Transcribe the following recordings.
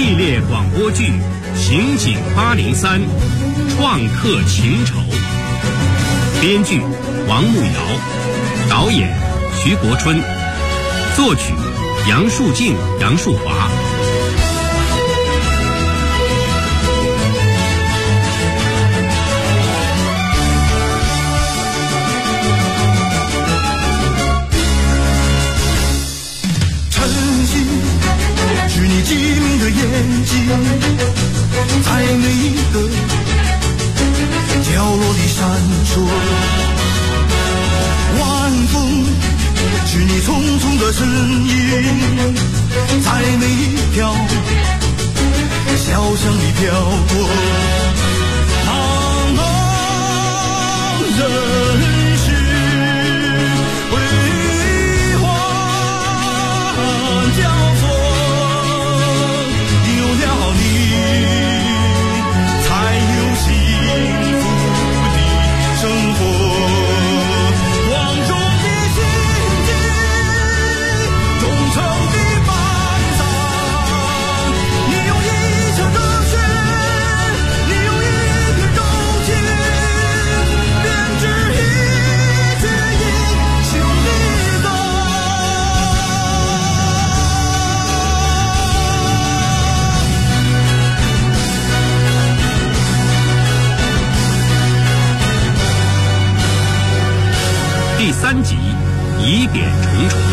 系列广播剧《刑警803》，创客情仇。编剧王慕瑶，导演徐国春，作曲杨树静、杨树华。 机灵的眼睛，在每一个角落里闪烁。晚风是你匆匆的身影，在每一条小巷里飘过。茫茫人世辉煌交错，才有幸福的生活。广众的心境，忠诚的班长，你用一腔热血，你用一片柔情，编织一曲英雄的歌。 第3集，疑点重重。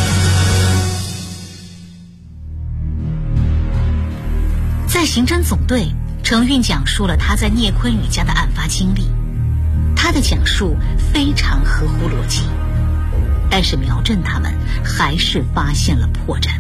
在刑侦总队，程运讲述了他在聂坤宇家的案发经历。他的讲述非常合乎逻辑，但是苗振他们还是发现了破绽。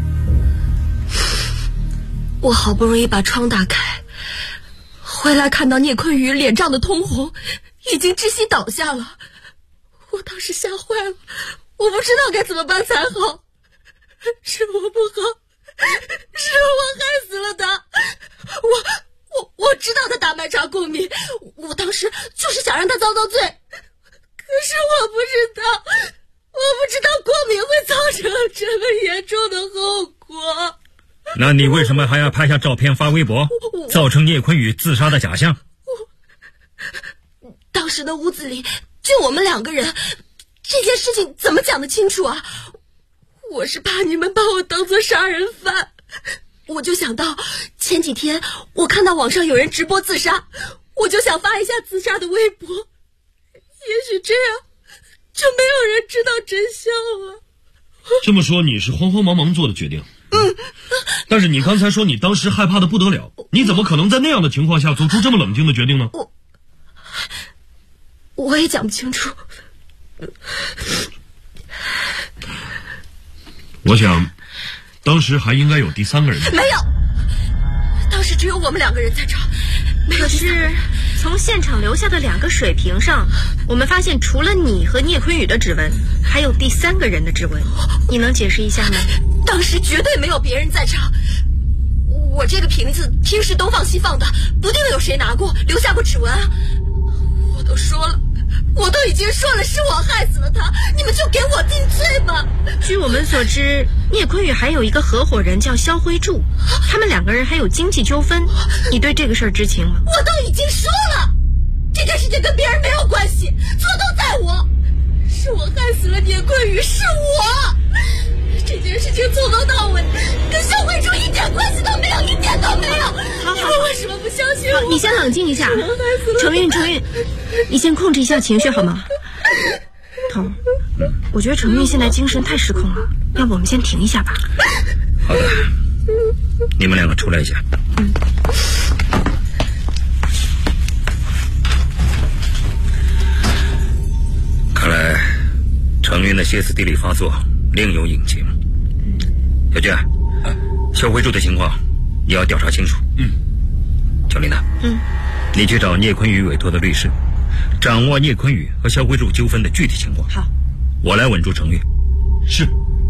我好不容易把窗打开，回来看到聂坤宇脸涨得通红，已经窒息倒下了。我当时吓坏了，我不知道该怎么办才好。是我不好，是我害死了他。我知道他打麦茶过敏，我当时就是想让他遭罪。可是我不知道过敏会造成这么严重的后果。 那你为什么还要拍下照片发微博，造成聂坤宇自杀的假象？ 当时的屋子里就我们2个人，这件事情怎么讲得清楚啊？我是怕你们把我当作杀人犯，我就想到前几天我看到网上有人直播自杀，我就想发一下自杀的微博，也许这样就没有人知道真相了。 这么说你是慌慌忙忙做的决定？但是你刚才说你当时害怕的不得了，你怎么可能在那样的情况下做出这么冷静的决定呢？ 我也讲不清楚。 我想当时还应该有第3个人。 没有，当时只有我们2个人在场。 可是从现场留下的2个水瓶上，我们发现除了你和聂坤宇的指纹，还有第3个人的指纹，你能解释一下吗？ 当时绝对没有别人在场，我这个瓶子平时东放西放的，不定有谁拿过留下过指纹啊。我都已经说了是我害死了他，你们就给我定罪吧。 据我们所知，聂坤宇还有一个合伙人叫肖辉柱，他们2个人还有经济纠纷，你对这个事儿知情吗？ 我都已经说了，这件事情跟别人没有关系，错都在我，是我害死了聂坤宇，是我。这件事情从头到尾跟肖辉柱一点关系都没有，一点都没有。 好， 你们为什么不相信我？ 你先冷静一下，程运，你先控制一下情绪好吗？彤，我觉得程运现在精神太失控了，要不我们先停一下吧。 好的，你们2个出来一下。看来程运的歇斯底里发作另有隐情。小娟，肖辉柱的情况你要调查清楚。小林呢？你去找聂坤宇委托的律师，掌握聂坤宇和肖辉柱纠纷的具体情况。 好， 我来稳住程运。 是。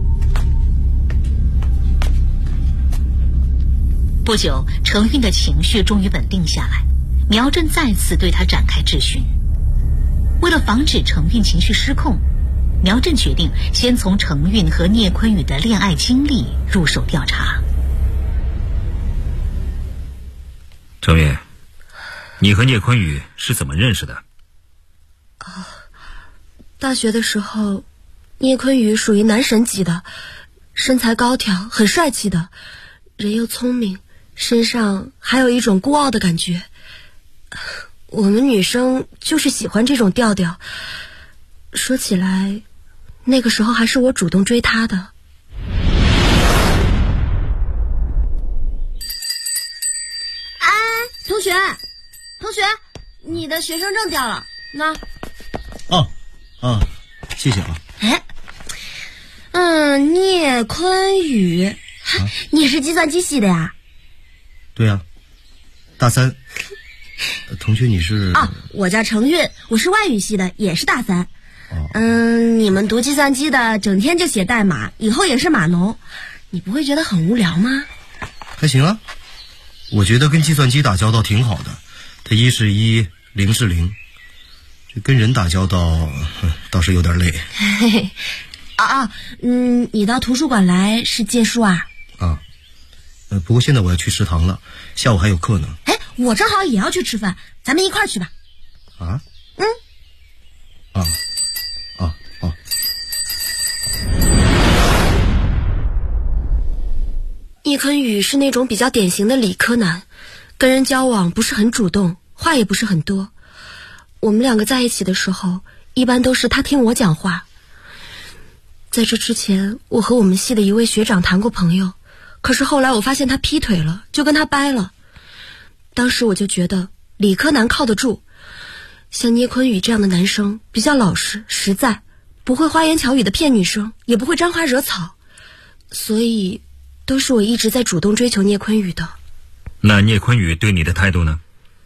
不久，程运的情绪终于稳定下来，苗振再次对他展开质询。为了防止程运情绪失控，苗振决定先从程运和聂坤宇的恋爱经历入手调查。 程云，你和聂坤宇是怎么认识的？ 大学的时候，聂坤宇属于男神级的，身材高挑，很帅气的，人又聪明，身上还有一种孤傲的感觉。我们女生就是喜欢这种调调。说起来，那个时候还是我主动追他的。 同学，你的学生证掉了，那。 谢谢啊。 聂坤宇，你是计算机系的呀？ 对呀，大三。同学你是？ 我叫程韵，我是外语系的，也是大三。你们读计算机的整天就写代码，以后也是码农，你不会觉得很无聊吗？ 还行啊，我觉得跟计算机打交道挺好的，它1是1，0是0，这跟人打交道倒是有点累。 你到图书馆来是借书啊？ 不过现在我要去食堂了，下午还有课呢。 我正好也要去吃饭，咱们一块儿去吧。 聂坤宇是那种比较典型的理科男，跟人交往不是很主动，话也不是很多。我们两个在一起的时候，一般都是他听我讲话。在这之前，我和我们系的一位学长谈过朋友，可是后来我发现他劈腿了，就跟他掰了。当时我就觉得理科男靠得住，像聂坤宇这样的男生比较老实实在，不会花言巧语的骗女生，也不会沾花惹草，所以都是我一直在主动追求聂坤宇的。 那聂坤宇对你的态度呢？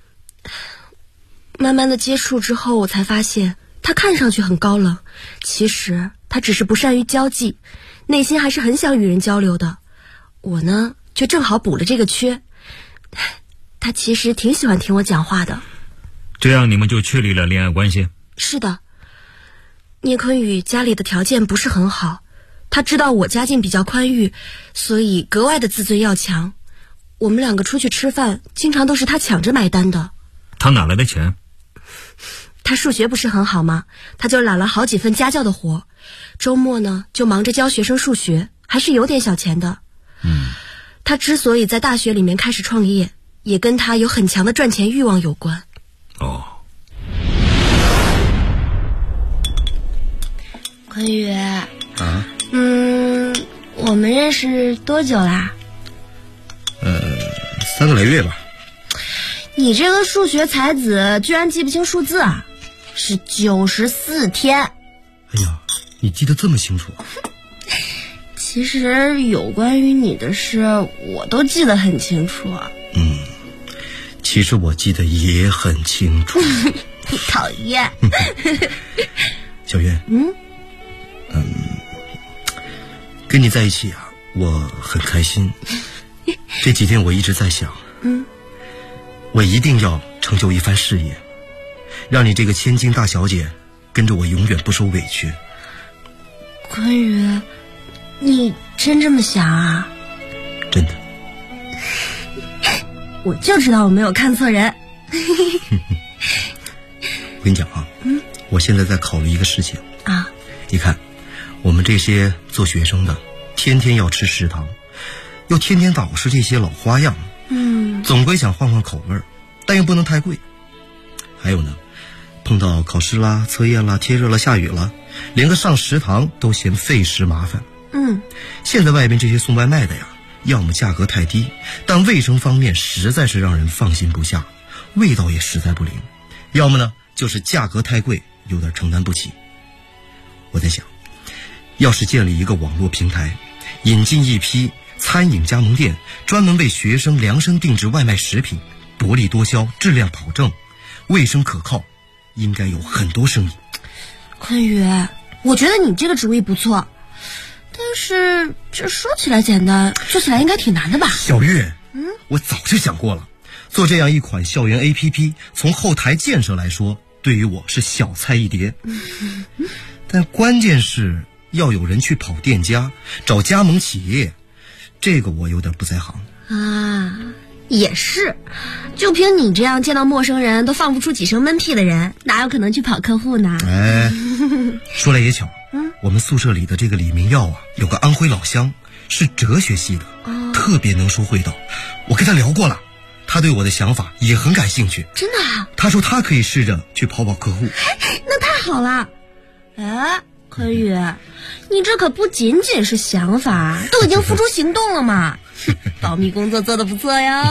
慢慢的接触之后，我才发现他看上去很高冷，其实他只是不善于交际，内心还是很想与人交流的。我呢，就正好补了这个缺。他其实挺喜欢听我讲话的。 这样你们就确立了恋爱关系？ 是的。聂坤宇家里的条件不是很好，他知道我家境比较宽裕，所以格外的自尊要强。我们两个出去吃饭，经常都是他抢着买单的。 他哪来的钱？ 他数学不是很好吗？他就揽了好几份家教的活，周末呢就忙着教学生数学，还是有点小钱的。他之所以在大学里面开始创业，也跟他有很强的赚钱欲望有关。 坤宇，我们认识多久啦 ？3个来月吧。 你这个数学才子居然记不清数字啊？是94天。 哎呀，你记得这么清楚啊？ 其实有关于你的事我都记得很清楚。 其实我记得也很清楚。 你讨厌。 小月，跟你在一起啊，我很开心。这几天我一直在想，我一定要成就一番事业，让你这个千金大小姐跟着我永远不受委屈。 坤宇，你真这么想啊？ 真的。 我就知道我没有看错人。 我跟你讲啊，我现在在考虑一个事情啊。 你看，我们这些做学生的，天天要吃食堂，又天天捯饬这些老花样，总归想换换口味，但又不能太贵。还有呢，碰到考试啦、测验啦、天热了、下雨了，连个上食堂都嫌费时麻烦。现在外边这些送外卖的呀，要么价格太低，但卫生方面实在是让人放心不下，味道也实在不灵；要么呢，就是价格太贵，有点承担不起。我在想，要是建立一个网络平台，引进一批餐饮加盟店，专门为学生量身定制外卖食品，薄利多销，质量保证，卫生可靠，应该有很多生意。 坤宇，我觉得你这个主意不错，但是这说起来简单，做起来应该挺难的吧？ 小月，我早就想过了，做这样一款校园 APP， 从后台建设来说，对于我是小菜一碟。但关键是要有人去跑店家，找加盟企业，这个我有点不在行。 也是，就凭你这样见到陌生人都放不出几声闷屁的人，哪有可能去跑客户呢？ 哎，说来也巧，我们宿舍里的这个李明耀啊，有个安徽老乡，是哲学系的，特别能说会道。我跟他聊过了，他对我的想法也很感兴趣。 真的啊？ 他说他可以试着去跑客户。 那太好了。哎，坤宇，你这可不仅仅是想法，都已经付诸行动了嘛。保密工作做得不错呀。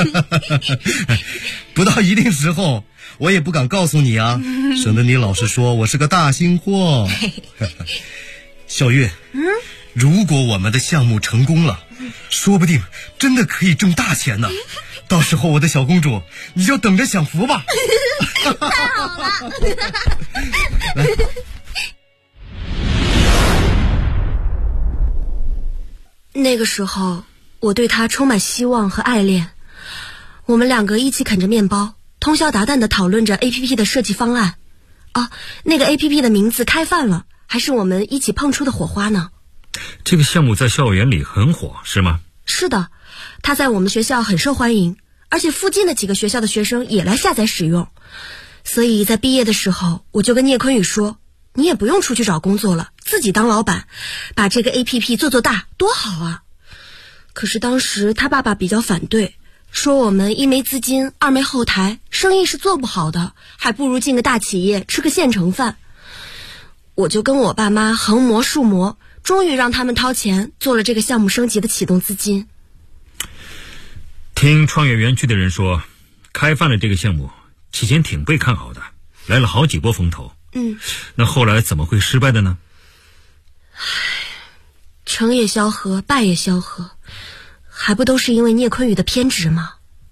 不到一定时候我也不敢告诉你啊，省得你老是说我是个大新货。小月，如果我们的项目成功了，说不定真的可以挣大钱呢。到时候我的小公主，你就等着享福吧。 太好了。 来， 那个时候我对他充满希望和爱恋，我们两个一起啃着面包，通宵达旦地讨论着 APP 的设计方案。那个 APP 的名字开饭了，还是我们一起碰出的火花呢。 这个项目在校园里很火，是吗？ 是的，它在我们学校很受欢迎，而且附近的几个学校的学生也来下载使用。所以在毕业的时候，我就跟聂坤宇说，你也不用出去找工作了，自己当老板，把这个 APP 做大，多好啊。可是当时他爸爸比较反对，说我们一没资金，二没后台，生意是做不好的，还不如进个大企业吃个现成饭。我就跟我爸妈横磨竖磨，终于让他们掏钱做了这个项目升级的启动资金。 听创业园区的人说，开饭的这个项目期间挺被看好的，来了好几波风投。那后来怎么会失败的呢？ 成也萧何，败也萧何，还不都是因为聂坤宇的偏执吗？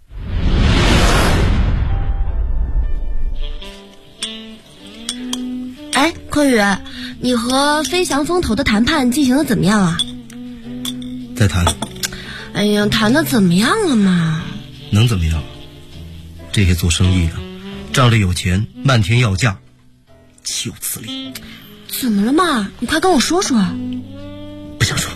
哎，坤宇，你和飞翔风投的谈判进行的怎么样啊？ 再谈。 哎呀，谈的怎么样了嘛？ 能怎么样？这些做生意的仗着有钱漫天要价，岂有此理。 怎么了嘛？你快跟我说说。 不想说。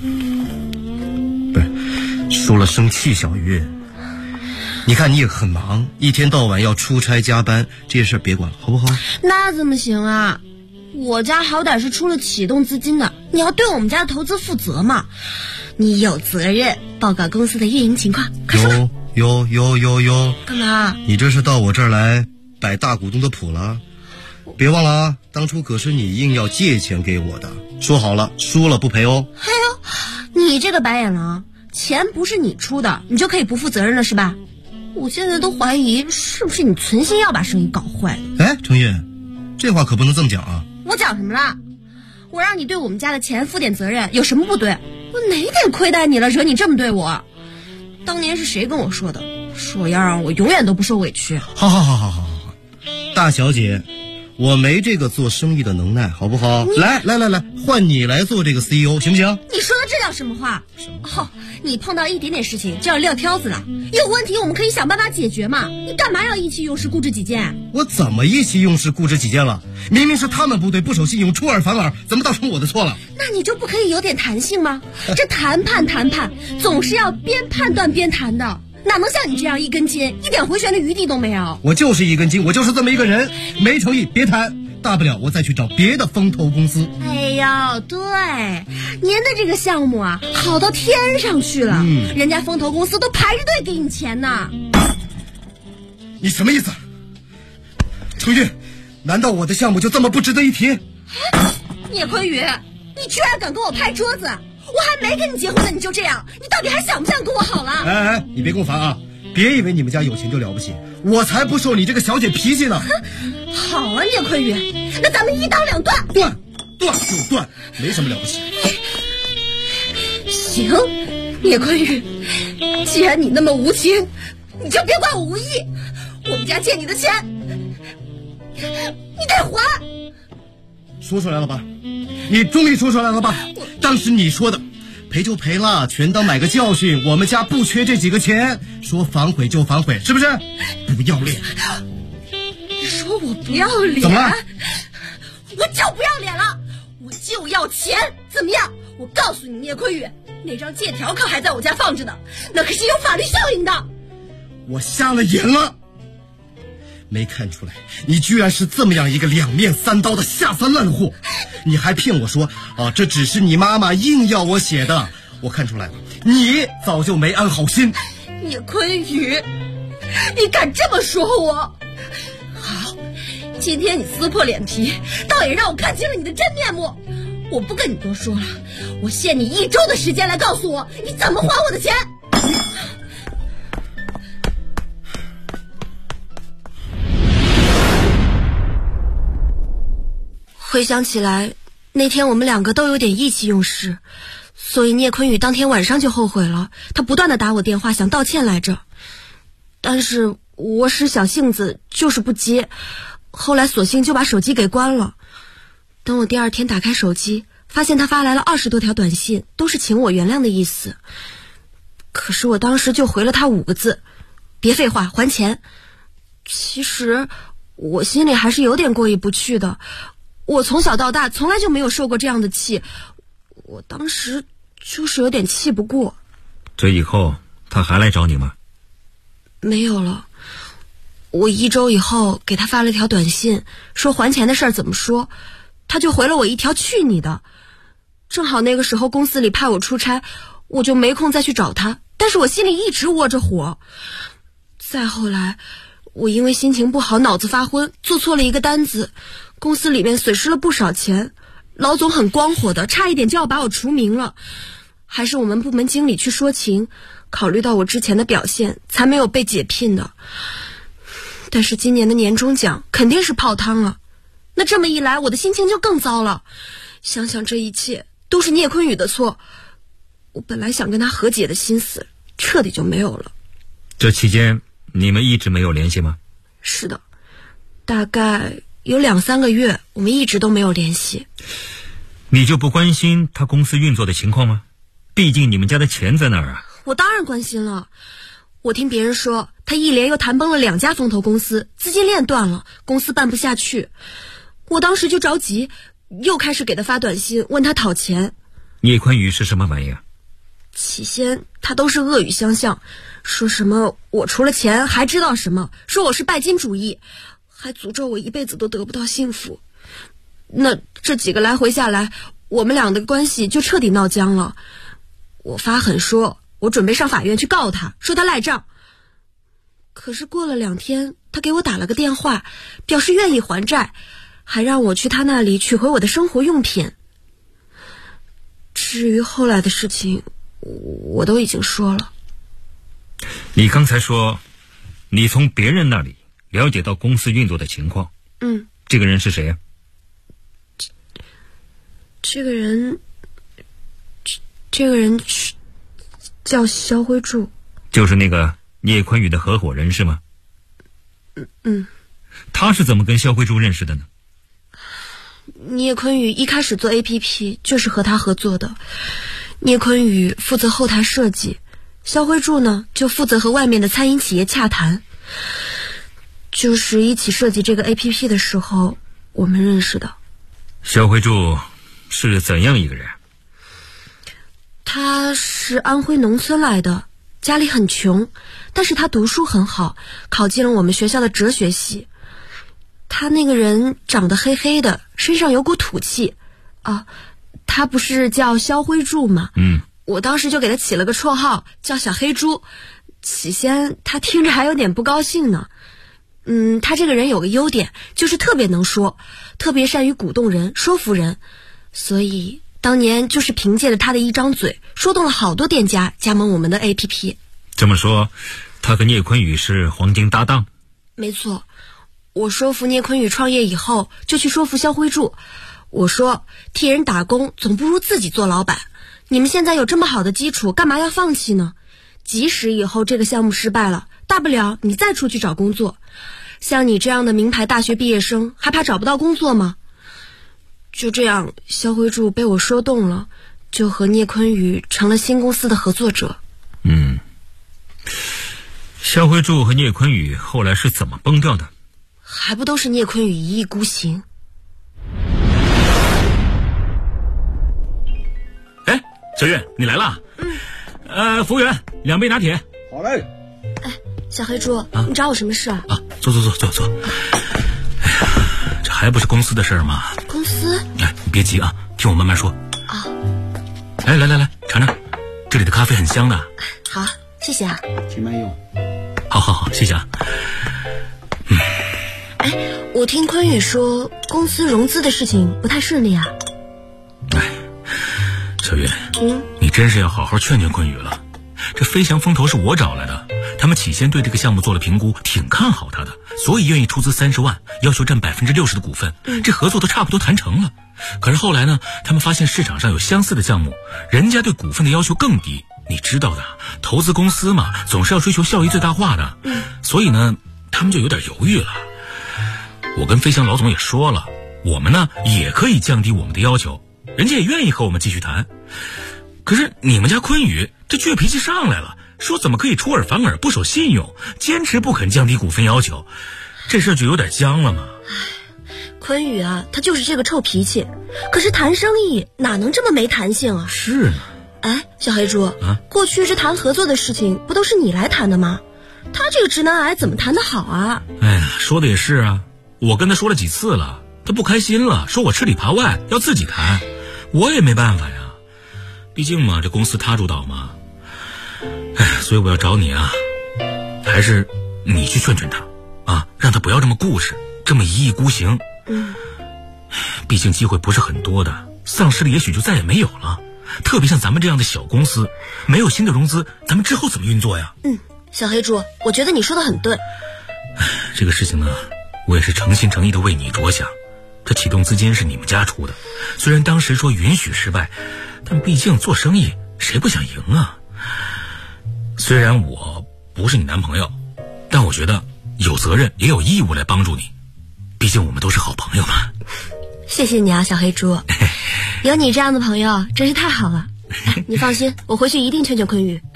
不是，说了生气。小鱼，你看你也很忙，一天到晚要出差加班，这些事别管了，好不好？ 那怎么行啊？我家好歹是出了启动资金的，你要对我们家的投资负责嘛。你有责任报告公司的运营情况，快说。 有。 干嘛？ 你这是到我这儿来摆大股东的谱了？别忘了啊，当初可是你硬要借钱给我的，说好了输了不赔哦。 哎呦，你这个白眼狼，钱不是你出的，你就可以不负责任了是吧？我现在都怀疑是不是你存心要把生意搞坏了。 哎，程玉，这话可不能这么讲啊。 我讲什么了？我让你对我们家的钱负点责任，有什么不对？我哪点亏待你了，惹你这么对我？当年是谁跟我说的？说要让我永远都不受委屈。 好，大小姐，我没这个做生意的能耐，好不好？来，换你来做这个 CEO 行不行？ 你说的这叫什么话？你碰到一点点事情就要撂挑子了，有问题我们可以想办法解决嘛，你干嘛要意气用事固执己见？ 我怎么意气用事固执己见了？明明是他们不对，不守信用，出尔反尔，怎么倒成我的错了？ 那你就不可以有点弹性吗？这谈判总是要边判断边谈的，哪能像你这样一根筋，一点回旋的余地都没有？ 我就是一根筋，我就是这么一个人，没诚意别谈，大不了我再去找别的风投公司。 哎呦，对，您的这个项目啊，好到天上去了，人家风投公司都排着队给你钱呢。 你什么意思？程玉，难道我的项目就这么不值得一提？ 聂坤宇，你居然敢跟我拍桌子！我还没跟你结婚呢，你就这样，你到底还想不想跟我好了？ 哎，你别跟我烦啊！别以为你们家有钱就了不起，我才不受你这个小姐脾气呢。 好啊，聂坤宇，那咱们一刀两断。 断就断，没什么了不起。 行，聂坤宇，既然你那么无情，你就别怪我无义。我们家借你的钱，你得还。 说出来了吧？你终于说出来了吧？当时你说的赔就赔了，全当买个教训，我们家不缺这几个钱，说反悔就反悔，是不是？不要脸！ 你说我不要脸？ 怎么了？ 我就不要脸了，我就要钱，怎么样？我告诉你，聂坤宇，那张借条可还在我家放着呢，那可是有法律效应的。 我瞎了眼了。没看出来你居然是这么样一个两面三刀的下三滥货，你还骗我说这只是你妈妈硬要我写的。我看出来了，你早就没安好心。 聂坤宇，你敢这么说我？好，今天你撕破脸皮，倒也让我看清了你的真面目。我不跟你多说了，我限你1周的时间来告诉我你怎么还我的钱。 回想起来，那天我们2个都有点意气用事，所以聂坤宇当天晚上就后悔了，他不断地打我电话想道歉来着，但是我使小性子就是不接，后来索性就把手机给关了。等我第2天打开手机，发现他发来了20多条短信，都是请我原谅的意思。可是我当时就回了他5个字：别废话，还钱。其实我心里还是有点过意不去的，我从小到大从来就没有受过这样的气，我当时就是有点气不过。 这以后他还来找你吗？ 没有了。我1周以后给他发了条短信，说还钱的事儿怎么说，他就回了我一条去你的。正好那个时候公司里派我出差，我就没空再去找他，但是我心里一直窝着火。再后来我因为心情不好脑子发昏，做错了一个单子，公司里面损失了不少钱，老总很光火的，差一点就要把我除名了，还是我们部门经理去说情，考虑到我之前的表现才没有被解聘的。但是今年的年终奖肯定是泡汤了，那这么一来我的心情就更糟了。想想这一切都是聂坤宇的错，我本来想跟他和解的心思彻底就没有了。 这期间你们一直没有联系吗？ 是的，大概有2-3个月我们一直都没有联系。 你就不关心他公司运作的情况吗？毕竟你们家的钱在那儿啊。 我当然关心了，我听别人说他一连又谈崩了2家风投公司，资金链断了，公司办不下去。我当时就着急，又开始给他发短信问他讨钱。 聂坤宇是什么玩意儿？ 起先他都是恶语相向，说什么我除了钱还知道什么，说我是拜金主义，还诅咒我一辈子都得不到幸福。那这几个来回下来，我们俩的关系就彻底闹僵了。我发狠说我准备上法院去告他，说他赖账。可是过了2天，他给我打了个电话，表示愿意还债，还让我去他那里取回我的生活用品。至于后来的事情，我都已经说了。 你刚才说你从别人那里了解到公司运作的情况。这个人是谁啊？ 这个人叫肖辉柱。 就是那个聂坤宇的合伙人是吗？他是怎么跟肖辉柱认识的呢？ 聂坤宇一开始做 APP 就是和他合作的，聂坤宇负责后台设计，肖辉柱呢就负责和外面的餐饮企业洽谈。就是一起设计这个 APP 的时候我们认识的。 肖辉柱是怎样一个人？ 他是安徽农村来的，家里很穷，但是他读书很好，考进了我们学校的哲学系。他那个人长得黑黑的，身上有股土气啊。他不是叫肖辉柱吗？我当时就给他起了个绰号叫小黑猪。起先他听着还有点不高兴呢。他这个人有个优点，就是特别能说，特别善于鼓动人，说服人，所以当年就是凭借着他的一张嘴，说动了好多店家加盟我们的 APP。 这么说他和聂坤宇是黄金搭档？ 没错，我说服聂坤宇创业以后，就去说服肖辉柱。我说替人打工总不如自己做老板，你们现在有这么好的基础，干嘛要放弃呢？即使以后这个项目失败了，大不了你再出去找工作。像你这样的名牌大学毕业生，还怕找不到工作吗？就这样，肖辉柱被我说动了，就和聂坤宇成了新公司的合作者。 肖辉柱和聂坤宇后来是怎么崩掉的？ 还不都是聂坤宇一意孤行？ 哎，小月，你来了。服务员，2杯拿铁。 好嘞。 小黑猪，你找我什么事啊？ 坐。哎呀，这还不是公司的事儿吗？ 公司？ 哎，你别急啊，听我慢慢说。来，尝尝，这里的咖啡很香的。 好，谢谢啊。 请慢用。 好，谢谢啊。 我听坤宇说公司融资的事情不太顺利啊。 小云，你真是要好好劝劝坤宇了。这飞翔风投是我找来的，他们起先对这个项目做了评估，挺看好他的，所以愿意出资30万，要求占60%的股份。这合作都差不多谈成了。可是后来呢，他们发现市场上有相似的项目，人家对股份的要求更低。你知道的，投资公司嘛，总是要追求效益最大化的。所以呢，他们就有点犹豫了。我跟飞翔老总也说了，我们呢也可以降低我们的要求，人家也愿意和我们继续谈。可是你们家坤宇这倔脾气上来了，说怎么可以出尔反尔，不守信用，坚持不肯降低股份要求，这事就有点僵了嘛。 坤宇啊，他就是这个臭脾气，可是谈生意哪能这么没弹性啊？ 是呢。 小黑猪，过去这谈合作的事情不都是你来谈的吗？他这个直男癌怎么谈得好啊？ 哎呀，说的也是啊，我跟他说了几次了，他不开心了，说我吃里扒外，要自己谈，我也没办法呀。毕竟嘛，这公司他主导嘛。所以我要找你啊，还是你去劝劝他啊，让他不要这么固执，这么一意孤行。毕竟机会不是很多的，丧失了也许就再也没有了。特别像咱们这样的小公司，没有新的融资，咱们之后怎么运作呀？ 小黑猪，我觉得你说的很对。 这个事情呢，我也是诚心诚意的为你着想。这启动资金是你们家出的，虽然当时说允许失败，但毕竟做生意谁不想赢啊？虽然我不是你男朋友，但我觉得有责任也有义务来帮助你，毕竟我们都是好朋友嘛。 谢谢你啊，小黑猪，有你这样的朋友真是太好了。你放心，我回去一定劝劝坤宇。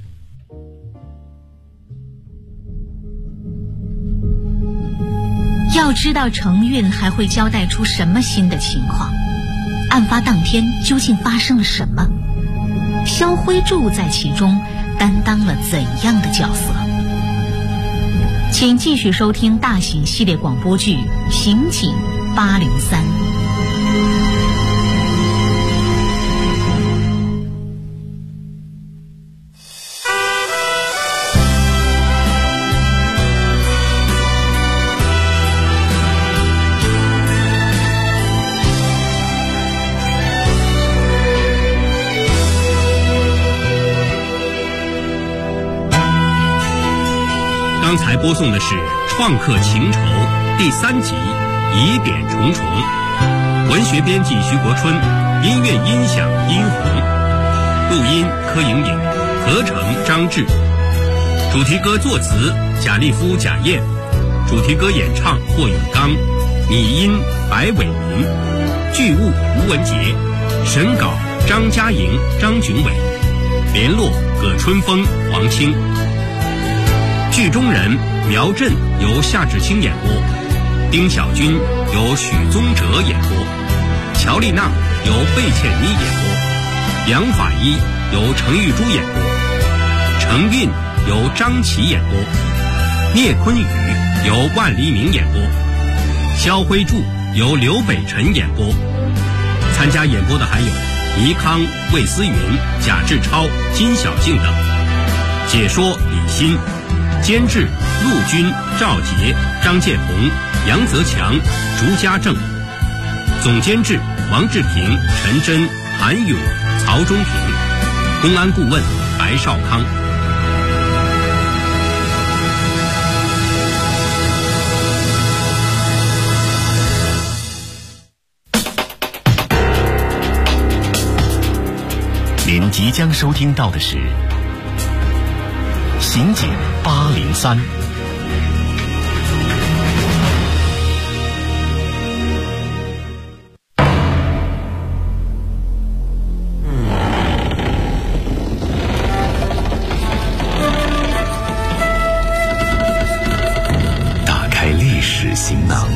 要知道程运还会交代出什么新的情况，案发当天究竟发生了什么，肖辉柱在其中担当了怎样的角色？请继续收听大型系列广播剧《刑警803》。 刚才播送的是《创客情仇》第3集《疑点重重》，文学编辑徐国春，音乐音响殷红，录音柯莹莹，合成张志，主题歌作词贾立夫、贾燕，主题歌演唱霍永刚，拟音白伟民，剧务吴文杰，审稿张嘉莹、张俊伟，联络葛春风、黄清。剧中人苗震由夏志清演播，丁小军由许宗哲演播，乔丽娜由贝倩妮演播，杨法医由程玉珠演播，程运由张琪演播，聂坤宇由万黎明演播，肖辉柱由刘北辰演播。参加演播的还有倪康、魏思云、贾志超、金小静等。解说李欣，监制陆军、赵杰、张建红、杨泽强、竹家正，总监制王志平、陈真、韩勇、曹忠平，公安顾问白少康。 您即将收听到的是《刑警803》。打开历史行囊，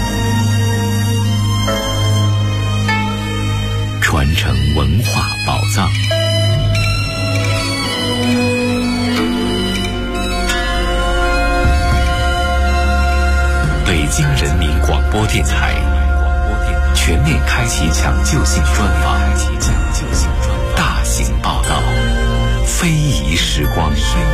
传承文化宝藏。 京人民广播电台全面开启抢救性专访，大型报道，非遗时光。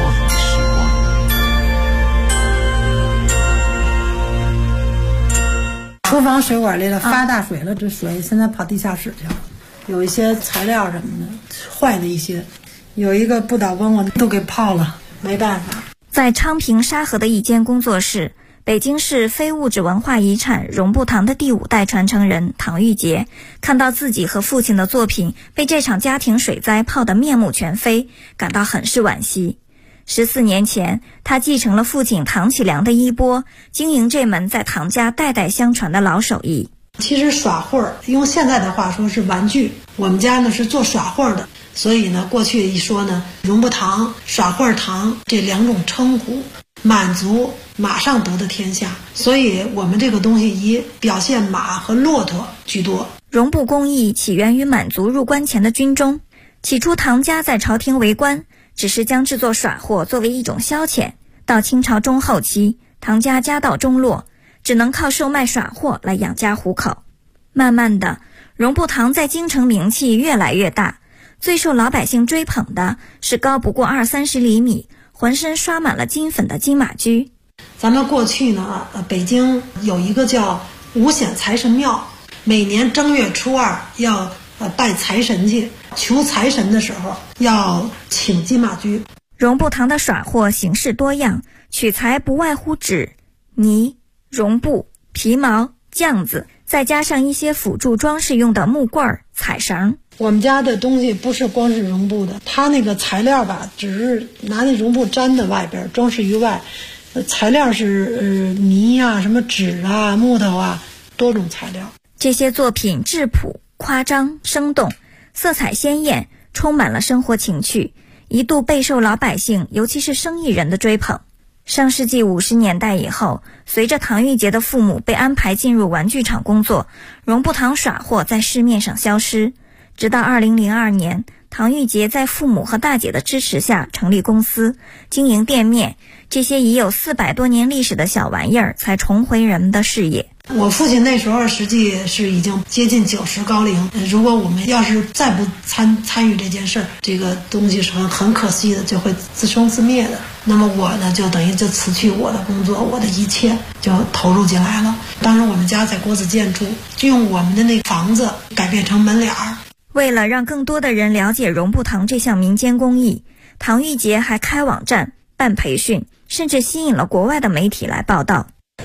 厨房水管里了发大水了，这水现在跑地下室去了，有一些材料什么的坏的一些，有一个不倒翁我都给泡了，没办法。 在昌平沙河的一间工作室，北京市非物质文化遗产绒布堂的第5代传承人唐玉杰看到自己和父亲的作品被这场家庭水灾泡得面目全非，感到很是惋惜。14年前，他继承了父亲唐启良的衣钵，经营这门在唐家代代相传的老手艺。 其实耍会儿，用现在的话说是玩具，我们家呢是做耍会儿的，所以呢过去一说呢，绒布堂、耍会儿堂这2种称呼，满族马上得的天下，所以我们这个东西以表现马和骆驼居多。 绒布工艺起源于满族入关前的军中，起初唐家在朝廷为官，只是将制作耍货作为一种消遣。到清朝中后期，唐家家道中落，只能靠售卖耍货来养家糊口。慢慢的，绒布堂在京城名气越来越大，最受老百姓追捧的是高不过20-30厘米，浑身刷满了金粉的金马驹。 咱们过去呢，北京有一个叫五显财神庙，每年正月初2要拜财神去，求财神的时候要请金马驹。 绒布堂的耍货形式多样，取材不外乎纸、泥、绒布、皮毛、酱子，再加上一些辅助装饰用的木棍、彩绳。 我们家的东西不是光是绒布的，它那个材料吧，只是拿那绒布粘在外边，装饰于外。材料是泥啊、什么纸啊、木头啊，多种材料。 这些作品质朴、夸张、生动，色彩鲜艳，充满了生活情趣，一度备受老百姓，尤其是生意人的追捧。上世纪50年代以后，随着唐玉杰的父母被安排进入玩具厂工作，绒布堂耍货在市面上消失。直到2002年，唐玉杰在父母和大姐的支持下成立公司，经营店面，这些已有400多年历史的小玩意儿才重回人们的视野。 我父亲那时候实际是已经接近90高龄，如果我们要是再不参与这件事儿，这个东西是很可惜的，就会自生自灭的。那么我呢，就等于就辞去我的工作，我的一切就投入进来了。当时我们家在国子监住，用我们的那房子改变成门脸儿。 为了让更多的人了解绒布堂这项民间工艺，唐玉杰还开网站、办培训，甚至吸引了国外的媒体来报道。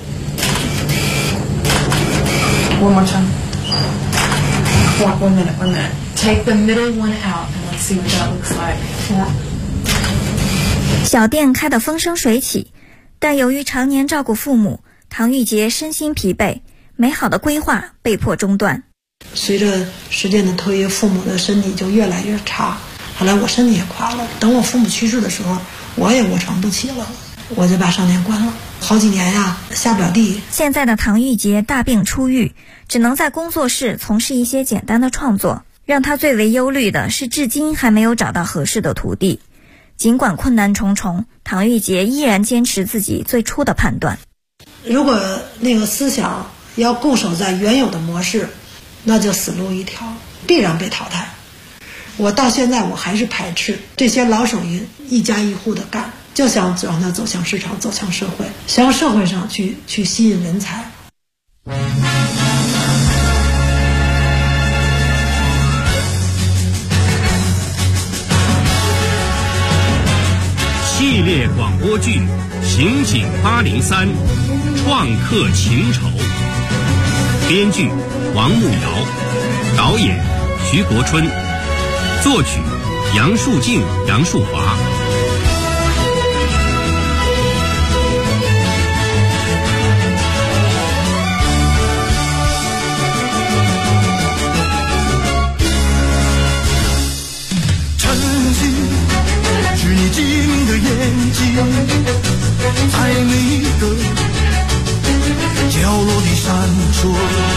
One more time. One minute. Take the middle one out and let's see what that looks like. 小店开得风生水起，但由于常年照顾父母，唐玉杰身心疲惫，美好的规划被迫中断。 随着时间的推移，父母的身体就越来越差，后来我身体也垮了。等我父母去世的时候，我也卧床不起了，我就把商店关了。好几年呀，下不了地。 现在的唐玉杰大病初愈，只能在工作室从事一些简单的创作。让他最为忧虑的是，至今还没有找到合适的徒弟。尽管困难重重，唐玉杰依然坚持自己最初的判断。 如果那个思想要固守在原有的模式，那就死路一条，必然被淘汰。我到现在我还是排斥这些老手艺一家一户的干，就想让它走向市场，走向社会，向社会上去吸引人才。 系列广播剧《刑警803》，创客情仇，编剧王慕瑶，导演徐国春，作曲杨树静、杨树华。 是你晶莹的眼睛，在每一个角落里闪烁。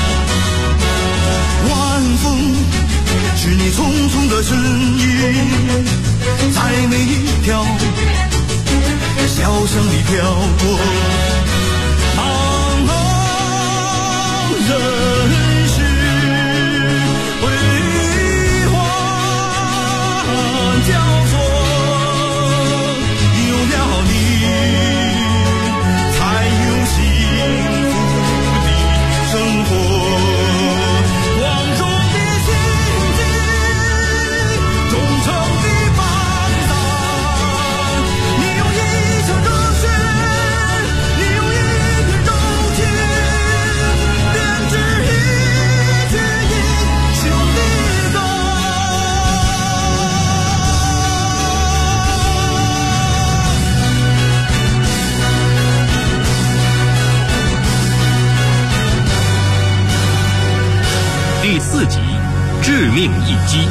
晚风是你匆匆的身影，在每一条小巷里飘过。茫茫 4集《致命一击》。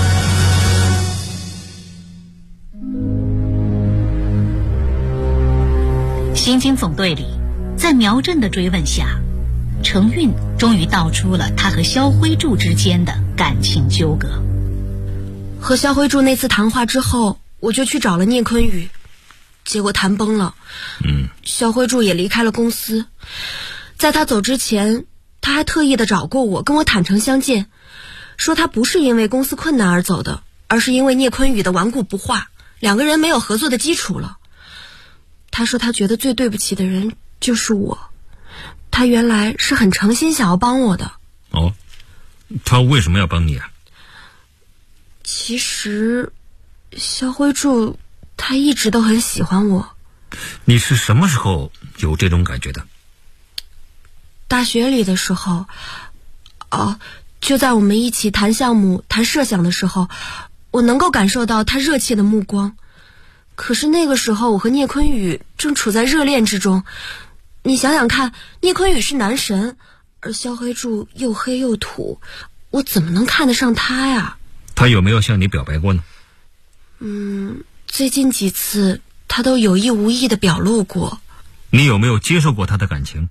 刑警总队里，在苗振的追问下，程运终于道出了他和肖辉柱之间的感情纠葛。 和肖辉柱那次谈话之后，我就去找了聂坤宇，结果谈崩了。肖辉柱也离开了公司。在他走之前，他还特意的找过我，跟我坦诚相见，说他不是因为公司困难而走的，而是因为聂坤宇的顽固不化，两个人没有合作的基础了。他说他觉得最对不起的人就是我，他原来是很诚心想要帮我的。 哦，他为什么要帮你啊？ 其实肖辉柱他一直都很喜欢我。 你是什么时候有这种感觉的？ 大学里的时候，就在我们一起谈项目谈设想的时候，我能够感受到他热切的目光。可是那个时候我和聂坤宇正处在热恋之中，你想想看，聂坤宇是男神，而肖辉柱又黑又土，我怎么能看得上他呀？ 他有没有向你表白过呢？ 最近几次他都有意无意的表露过。 你有没有接受过他的感情？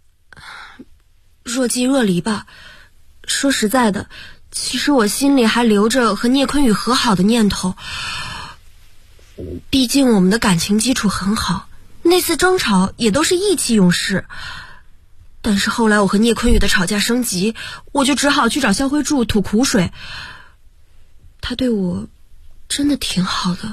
若即若离吧。说实在的，其实我心里还留着和聂坤宇和好的念头。毕竟我们的感情基础很好，那次争吵也都是意气用事。但是后来我和聂坤宇的吵架升级，我就只好去找肖辉柱吐苦水。他对我真的挺好的。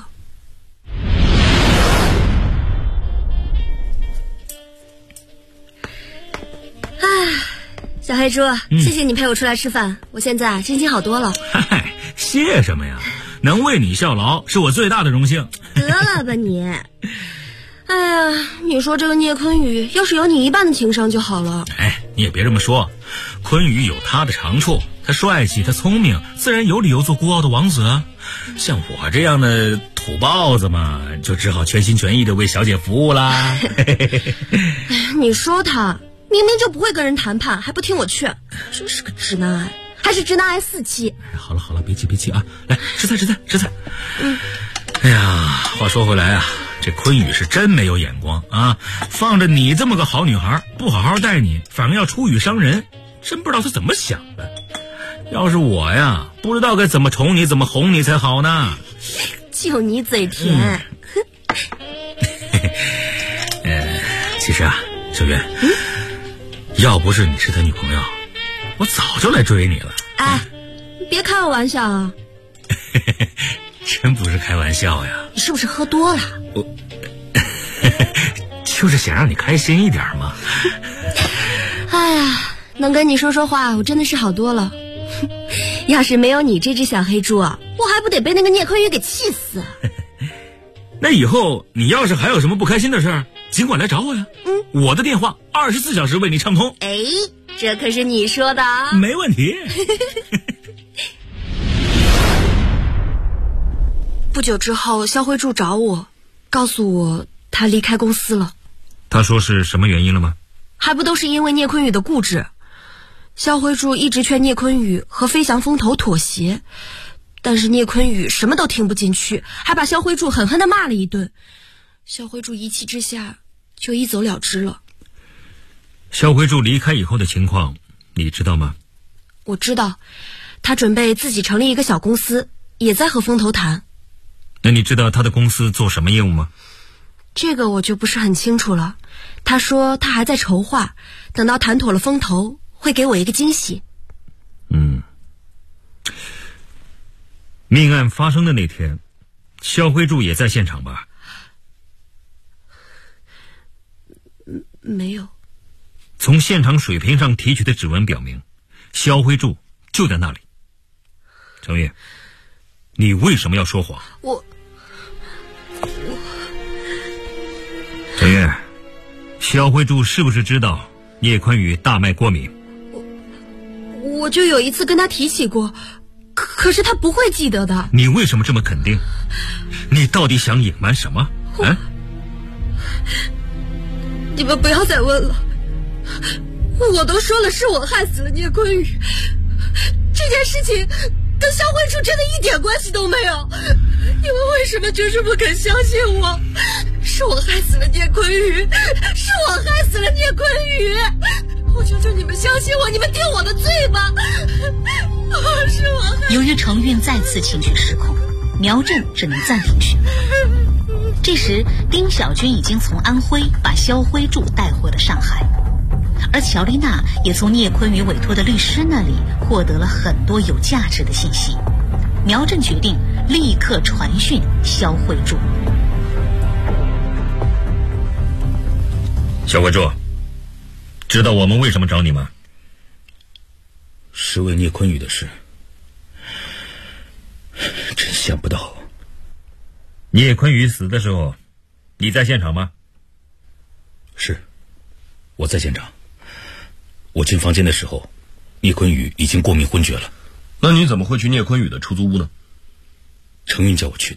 小黑猪，谢谢你陪我出来吃饭，我现在心情好多了。 嗨，谢什么呀？能为你效劳是我最大的荣幸。 得了吧你！哎呀，你说这个聂坤宇要是有你一半的情商就好了。 哎，你也别这么说，坤宇有他的长处，他帅气，他聪明，自然有理由做孤傲的王子啊。像我这样的土包子嘛，就只好全心全意的为小姐服务啦。 你说他明明就不会跟人谈判，还不听我劝，真是个直男癌，还是直男癌4期。 好了，别气啊！来，吃菜。哎呀，话说回来啊，这坤宇是真没有眼光啊！放着你这么个好女孩，不好好待你，反而要出语伤人，真不知道他怎么想的。要是我呀，不知道该怎么宠你，怎么哄你才好呢。 就你嘴甜。 其实啊，小月，要不是你是他女朋友，我早就来追你了。 哎，别开我玩笑啊！ 真不是开玩笑呀！ 你是不是喝多了？ 我就是想让你开心一点嘛。 哎呀，能跟你说说话，我真的是好多了。要是没有你这只小黑猪啊，我还不得被那个聂坤宇给气死。 那以后你要是还有什么不开心的事儿，尽管来找我呀。我的电话24小时为你畅通。 哎，这可是你说的啊。 没问题。 不久之后，肖辉柱找我，告诉我他离开公司了。 他说是什么原因了吗？ 还不都是因为聂坤宇的固执。肖辉柱一直劝聂坤宇和飞翔风投妥协，但是聂坤宇什么都听不进去，还把肖辉柱狠狠地骂了一顿。肖辉柱一气之下就一走了之了。 肖辉柱离开以后的情况你知道吗？ 我知道，他准备自己成立一个小公司，也在和风投谈。 那你知道他的公司做什么业务吗？ 这个我就不是很清楚了。他说他还在筹划，等到谈妥了风投，会给我一个惊喜。 命案发生的那天，肖辉柱也在现场吧？ 没有。 从现场水瓶上提取的指纹表明，肖辉柱就在那里。程月，你为什么要说谎？程月，肖辉柱是不是知道聂坤宇大卖过敏？ 我就有一次跟他提起过，可是他不会记得的。 你为什么这么肯定？你到底想隐瞒什么？ 你们不要再问了，我都说了是我害死了聂坤宇，这这件事情跟肖慧珠真的一点关系都没有。你们为什么就是不肯相信我？是我害死了聂坤宇，是我害死了聂坤宇！我求求你们相信我，你们定我的罪吧！是我害。 由于程运再次情绪失控，苗振只能暂停询问。这时，丁小军已经从安徽把肖辉柱带回了上海，而乔丽娜也从聂坤宇委托的律师那里获得了很多有价值的信息。苗振决定立刻传讯肖慧柱。 肖慧柱，知道我们为什么找你吗？ 是为聂坤宇的事。真想不到， 聂坤宇死的时候，你在现场吗？ 是，我在现场。我进房间的时候，聂坤宇已经过敏昏厥了。 那你怎么会去聂坤宇的出租屋呢？ 程运叫我去的。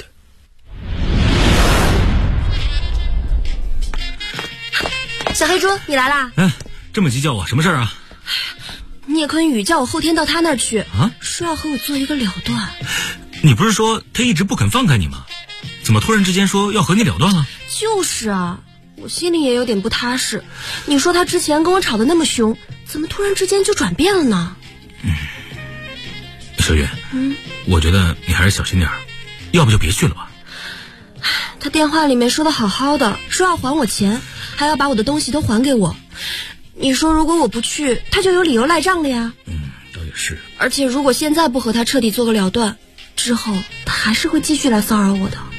小黑猪，你来啦？ 这么急叫我，什么事儿啊？ 聂坤宇叫我后天到他那儿去啊， 说要和我做一个了断。 你不是说他一直不肯放开你吗？怎么突然之间说要和你了断了？ 就是啊，我心里也有点不踏实。你说他之前跟我吵得那么凶，怎么突然之间就转变了呢？ 小雨，我觉得你还是小心点儿，要不就别去了吧。 他电话里面说的好好的，说要还我钱，还要把我的东西都还给我。你说如果我不去，他就有理由赖账了呀。 倒也是。 而且如果现在不和他彻底做个了断，之后他还是会继续来骚扰我的。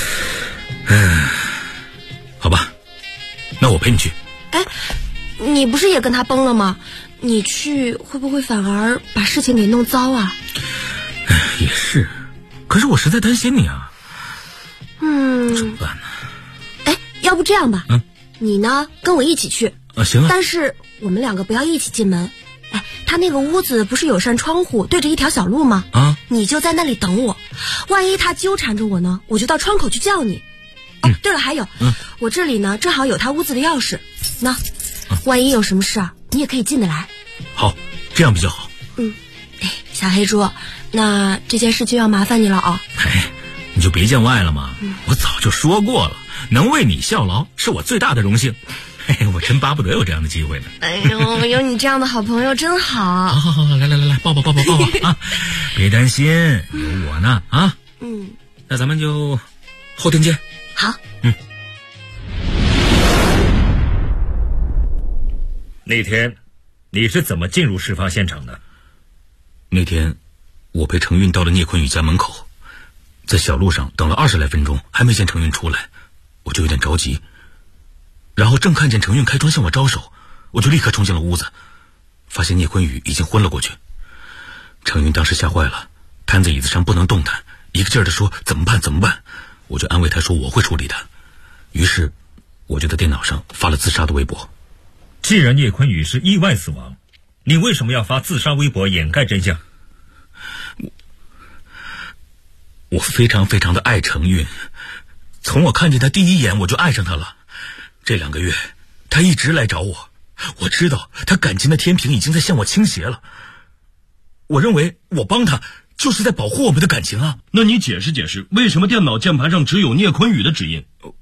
好吧，那我陪你去。 你不是也跟他崩了吗？你去会不会反而把事情给弄糟啊？ 也是，可是我实在担心你啊。怎么办呢？ 要不这样吧，你呢跟我一起去。 行啊。 但是我们两个不要一起进门。他那个屋子不是有扇窗户对着一条小路吗？你就在那里等我，万一他纠缠着我呢，我就到窗口去叫你。对了，还有，我这里呢正好有他屋子的钥匙，那万一有什么事啊，你也可以进得来。 好，这样比较好。 小黑猪，那这件事就要麻烦你了啊。 你就别见外了嘛，我早就说过了，能为你效劳是我最大的荣幸。我真巴不得有这样的机会呢。 有你这样的好朋友真好。 好，来，抱抱啊！别担心，有我呢啊。那咱们就后天见。 好。 那天你是怎么进入事发现场的？ 那天我陪程运到了聂坤宇家门口，在小路上等了20来分钟，还没见程运出来，我就有点着急。然后正看见程运开窗向我招手，我就立刻冲进了屋子，发现聂坤宇已经昏了过去。程运当时吓坏了，瘫在椅子上不能动弹，一个劲儿地说怎么办。我就安慰他说我会处理的。于是我就在电脑上发了自杀的微博。 既然聂坤宇是意外死亡，你为什么要发自杀微博掩盖真相？ 我非常的爱程运，从我看见他第一眼我就爱上他了。这2个月他一直来找我，我知道他感情的天平已经在向我倾斜了。我认为我帮他就是在保护我们的感情啊。 那你解释解释，为什么电脑键盘上只有聂坤宇的指印？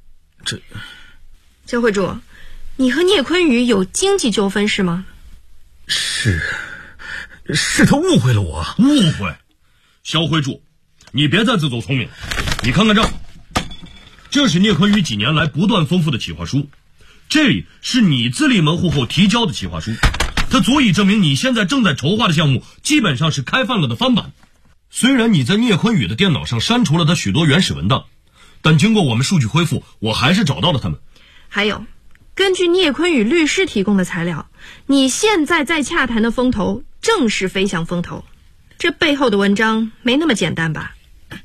肖慧柱，你和聂坤宇有经济纠纷是吗？ 是他误会了我。 误会？肖慧柱，你别再自作聪明了。你看看这是聂坤宇几年来不断丰富的企划书，这是你自立门户后提交的企划书，它足以证明你现在正在筹划的项目基本上是开放了的翻版。虽然你在聂坤宇的电脑上删除了他许多原始文档，但经过我们数据恢复，我还是找到了他们。 还有，根据聂坤宇律师提供的材料，你现在在洽谈的风投正是飞翔风投，这背后的文章没那么简单吧？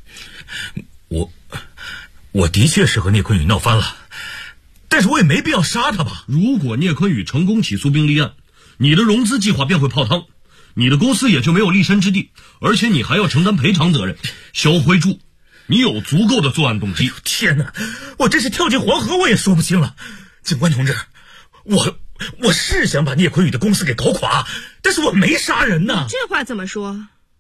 我的确是和聂坤宇闹翻了，但是我也没必要杀他吧。 如果聂坤宇成功起诉并立案，你的融资计划便会泡汤，你的公司也就没有立身之地，而且你还要承担赔偿责任。肖辉柱，你有足够的作案动机。 天哪，我真是跳进黄河我也说不清了。警官同志，我是想把聂坤宇的公司给搞垮，但是我没杀人呢。 这话怎么说？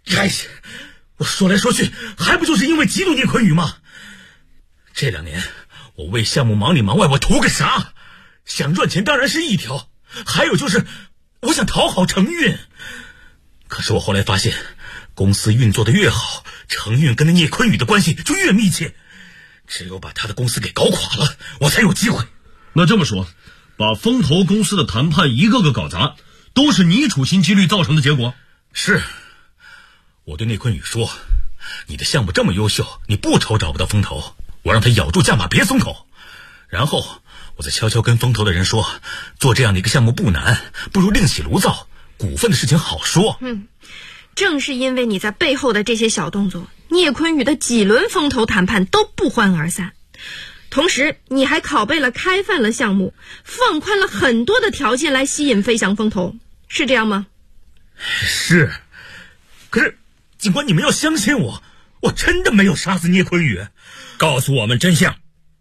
哎，我说来说去，还不就是因为嫉妒聂坤宇吗？这2年我为项目忙里忙外，我图个啥？想赚钱当然是一条，还有就是我想讨好程运。可是我后来发现，公司运作的越好，程运跟那聂坤宇的关系就越密切。只有把他的公司给搞垮了，我才有机会。 那这么说，把风投公司的谈判一个个搞砸，都是你处心积虑造成的结果？ 是。我对聂坤宇说，你的项目这么优秀，你不愁找不到风投，我让他咬住价码别松口。然后我再悄悄跟风投的人说，做这样的一个项目不难，不如另起炉灶，股份的事情好说。 正是因为你在背后的这些小动作，聂坤宇的几轮风投谈判都不欢而散。同时你还拷贝了开放了项目，放宽了很多的条件来吸引飞翔风投，是这样吗？ 是。可是警官，你们要相信我，我真的没有杀死聂坤宇。 告诉我们真相。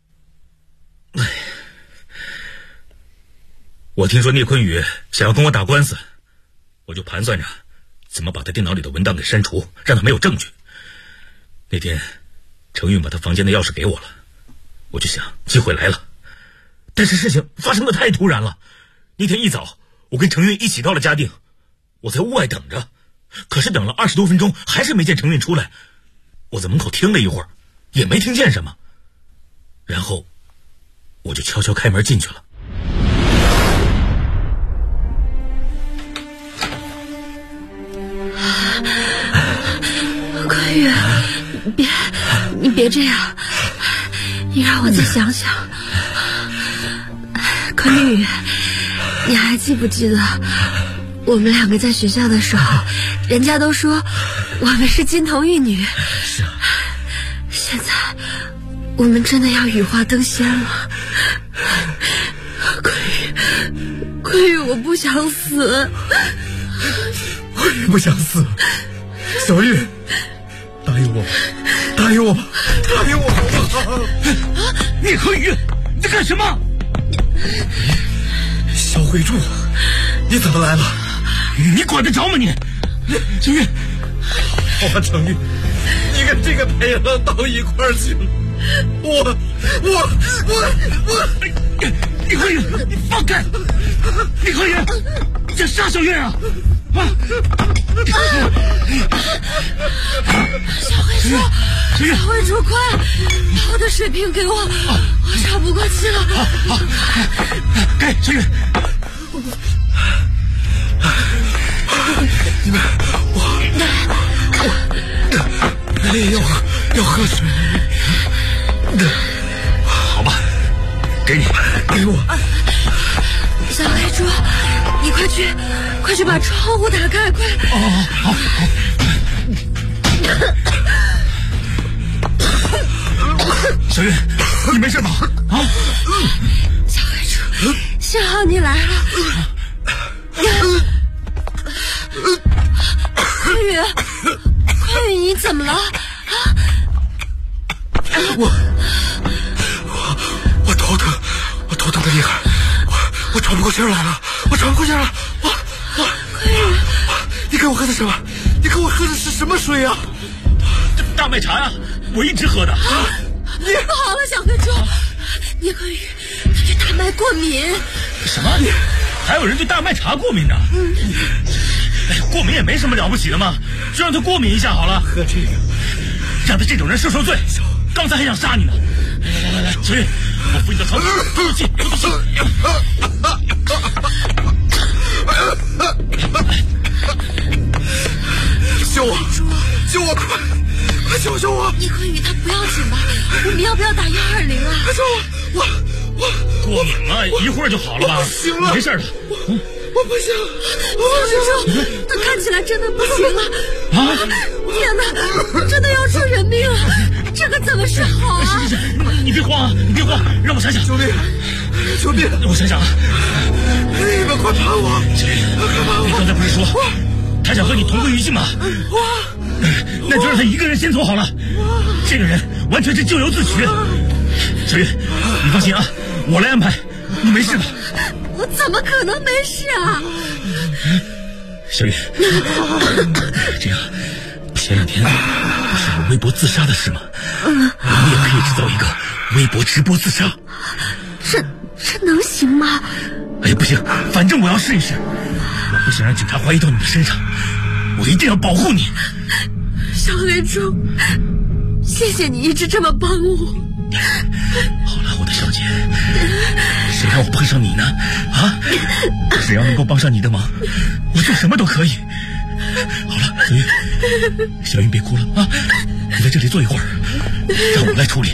我听说聂坤宇想要跟我打官司，我就盘算着怎么把他电脑里的文档给删除，让他没有证据。那天程运把他房间的钥匙给我了，我就想机会来了。但是事情发生的太突然了。那天一早我跟程运一起到了嘉定，我在屋外等着，可是等了20多分钟还是没见程运出来。我在门口听了一会儿，也没听见什么，然后我就悄悄开门进去了。 坤宇，你别这样，你让我再想想。坤宇，你还记不记得我们2个在学校的时候，人家都说我们是金童玉女。 是啊。 现在我们真的要羽化登仙了。坤宇，我不想死。 我也不想死。小玉，答应我，答应我，答应我！ 聂坤宇，你在干什么？ 肖慧柱，你怎么来了？ 你管得着吗你？程运， 好吧，程运，你跟这个陪郎到一块儿去了。我， 聂坤宇，你放开！聂坤宇，你想杀小月啊？ 小慧珠，快把我的水瓶给我，我喘不过气了。 好，给程运。 你们，我也要喝水。 好吧，给你， 给我。 小黑猪，你快去把窗户打开，快！ 好。小月，你没事吧？啊？ 小黑猪，幸好你来了。坤宇，你怎么了？啊？ 我头疼，我头疼的厉害，我喘不过气来了，我喘不过气了。 坤宇， 你给我喝的什么？你给我喝的是什么水啊？ 这大麦茶呀，我一直喝的。 你不好了，小黑猪，聂坤宇他对大麦过敏。 什么？还有人对大麦茶过敏的？哎，过敏也没什么了不起的嘛，就让他过敏一下好了。 喝这个， 让他这种人受罪。刚才还想杀你呢。来，程运，我扶你到床上，透气。 救我，快救我！ 聂坤宇他不要紧吧？我们要不要打120啊？ 快救我！ 过敏嘛，一会儿就好了吧？ 行了， 没事的。 我不行， 小黑猪，他看起来真的不行了。 啊！ 天哪，真的要出人命了，这可怎么是好啊？ 是，你别慌啊，让我想想。 兄弟， 我想想啊。 你们快帮我！ 你刚才不是说他想和你同归于尽吗？那就让他一个人先走好了。这个人完全是咎由自取。小月，你放心啊，我来安排，你没事吧？ 我怎么可能没事啊？ 小月，这样， 前2天不是有微博自杀的事吗？我们也可以制造一个微博直播自杀。 这能行吗？ 哎呀，不行，反正我要试一试。我不想让警察怀疑到你的身上，我一定要保护你。 小黑猪，谢谢你一直这么帮我。 好了，我的小姐，谁让我碰上你呢？啊，只要能够帮上你的忙，我做什么都可以。好了，小云别哭了啊，你在这里坐一会儿，让我来处理。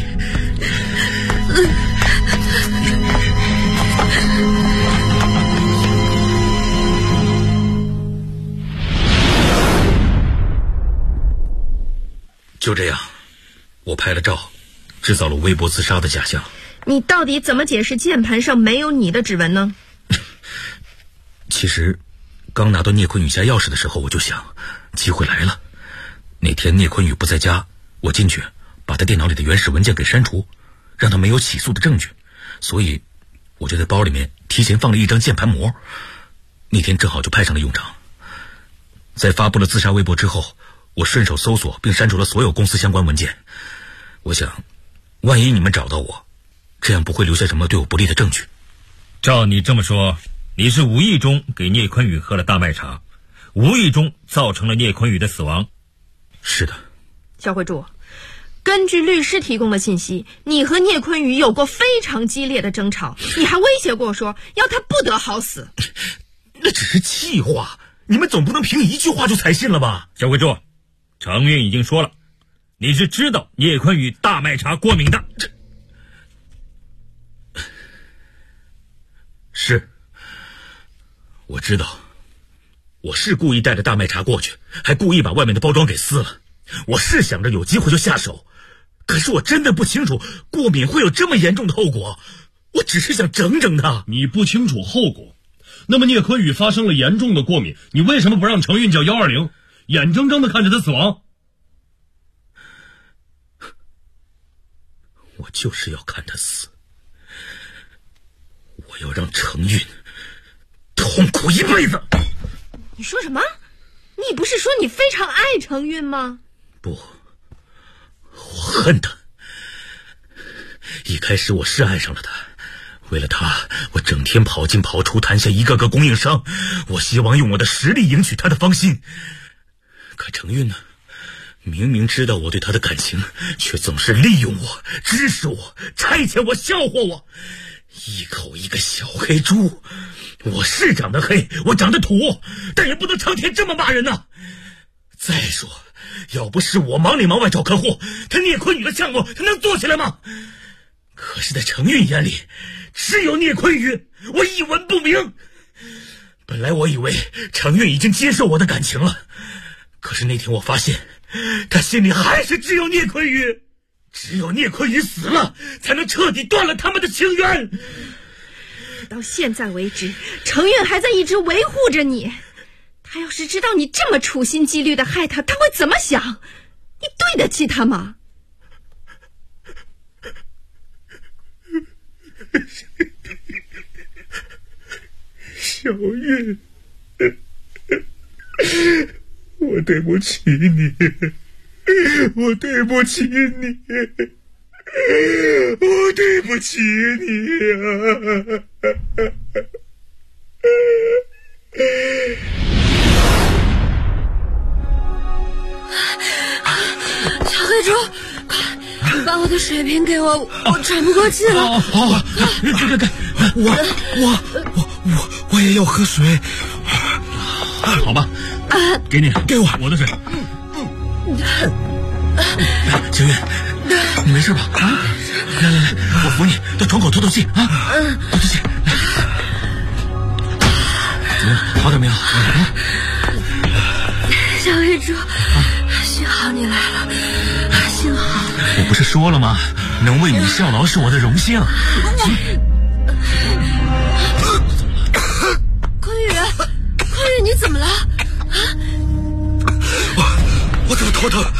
就这样，我拍了照，制造了微博自杀的假象。 你到底怎么解释键盘上没有你的指纹呢？ 其实刚拿到聂坤宇家钥匙的时候，我就想机会来了。那天聂坤宇不在家，我进去把他电脑里的原始文件给删除，让他没有起诉的证据，所以我就在包里面提前放了一张键盘膜，那天正好就派上了用场。在发布了自杀微博之后，我顺手搜索并删除了所有公司相关文件。我想万一你们找到我，这样不会留下什么对我不利的证据。 照你这么说，你是无意中给聂坤宇喝了大麦茶，无意中造成了聂坤宇的死亡。 是的。 小慧珠，根据律师提供的信息，你和聂坤宇有过非常激烈的争吵，你还威胁过说要他不得好死。 那只是气话，你们总不能凭一句话就采信了吧？ 小慧珠，程运已经说了，你是知道聂坤宇大麦茶过敏的。 是，我知道，我是故意带着大麦茶过去，还故意把外面的包装给撕了。我是想着有机会就下手，可是我真的不清楚过敏会有这么严重的后果，我只是想整整他。 你不清楚后果，那么聂坤宇发生了严重的过敏，你为什么不让程运叫120，眼睁睁地看着他死亡？ 我就是要看他死，我要让程运痛苦一辈子。 你说什么？你不是说你非常爱程运吗？ 不，我恨他。一开始我是爱上了他，为了他，我整天跑进跑出，谈下一个个供应商，我希望用我的实力赢取他的芳心。可程运呢？明明知道我对他的感情，却总是利用我、指使我、差遣我、笑话我，一口一个小黑猪。我是长得黑，我长得土，但也不能成天这么骂人呐。再说，要不是我忙里忙外找客户，他聂坤宇的项目他能做起来吗？可是在程运眼里，只有聂坤宇，我一文不名。本来我以为程运已经接受我的感情了，可是那天我发现他心里还是只有聂坤宇，只有聂坤宇死了，才能彻底断了他们的情缘。 到现在为止，程运还在一直维护着你。他要是知道你这么处心积虑的害他，他会怎么想？你对得起他吗？ 小运，我对不起你，我对不起你，我对不起你啊！ 小黑猪，快，你把我的水瓶给我，我喘不过气了。 好，我也要喝水。 好吧，给你， 给我的水。 小月，你没事吧？啊，来，我扶你到窗口透透气啊，透透气。怎么样，好点没有？ 小黑猪，幸好你来了，幸好。 我不是说了吗？能为你效劳是我的荣幸。 坤宇，你怎么了？啊！ 我怎么头疼？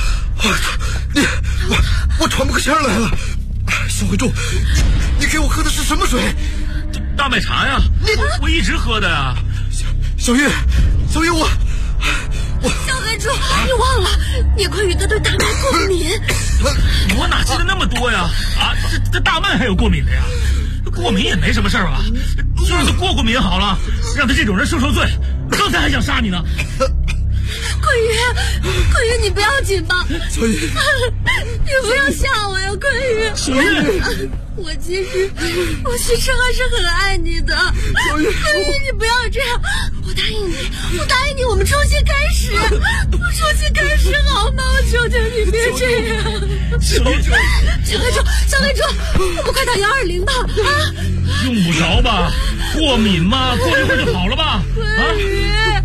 我喘不过气来了。小慧珠，你给我喝的是什么水？ 大麦茶呀，我一直喝的呀。 小月，我小黑柱，你忘了聂坤宇他对大麦过敏。 我哪记得那么多呀？啊，这大麦还有过敏的呀？过敏也没什么事儿吧？就是过敏好了，让他这种人受罪。刚才还想杀你呢。 坤宇，你不要紧吧？ 小雨， 你不要吓我呀，坤宇。 小雨， 我其实还是很爱你的。坤宇，你不要这样，我答应你，我们重新开始，好吗？我求求你别这样。 小卫柱，我们快打120吧！啊， 用不着吧？过敏嘛，过一会儿就好了吧？ 坤宇。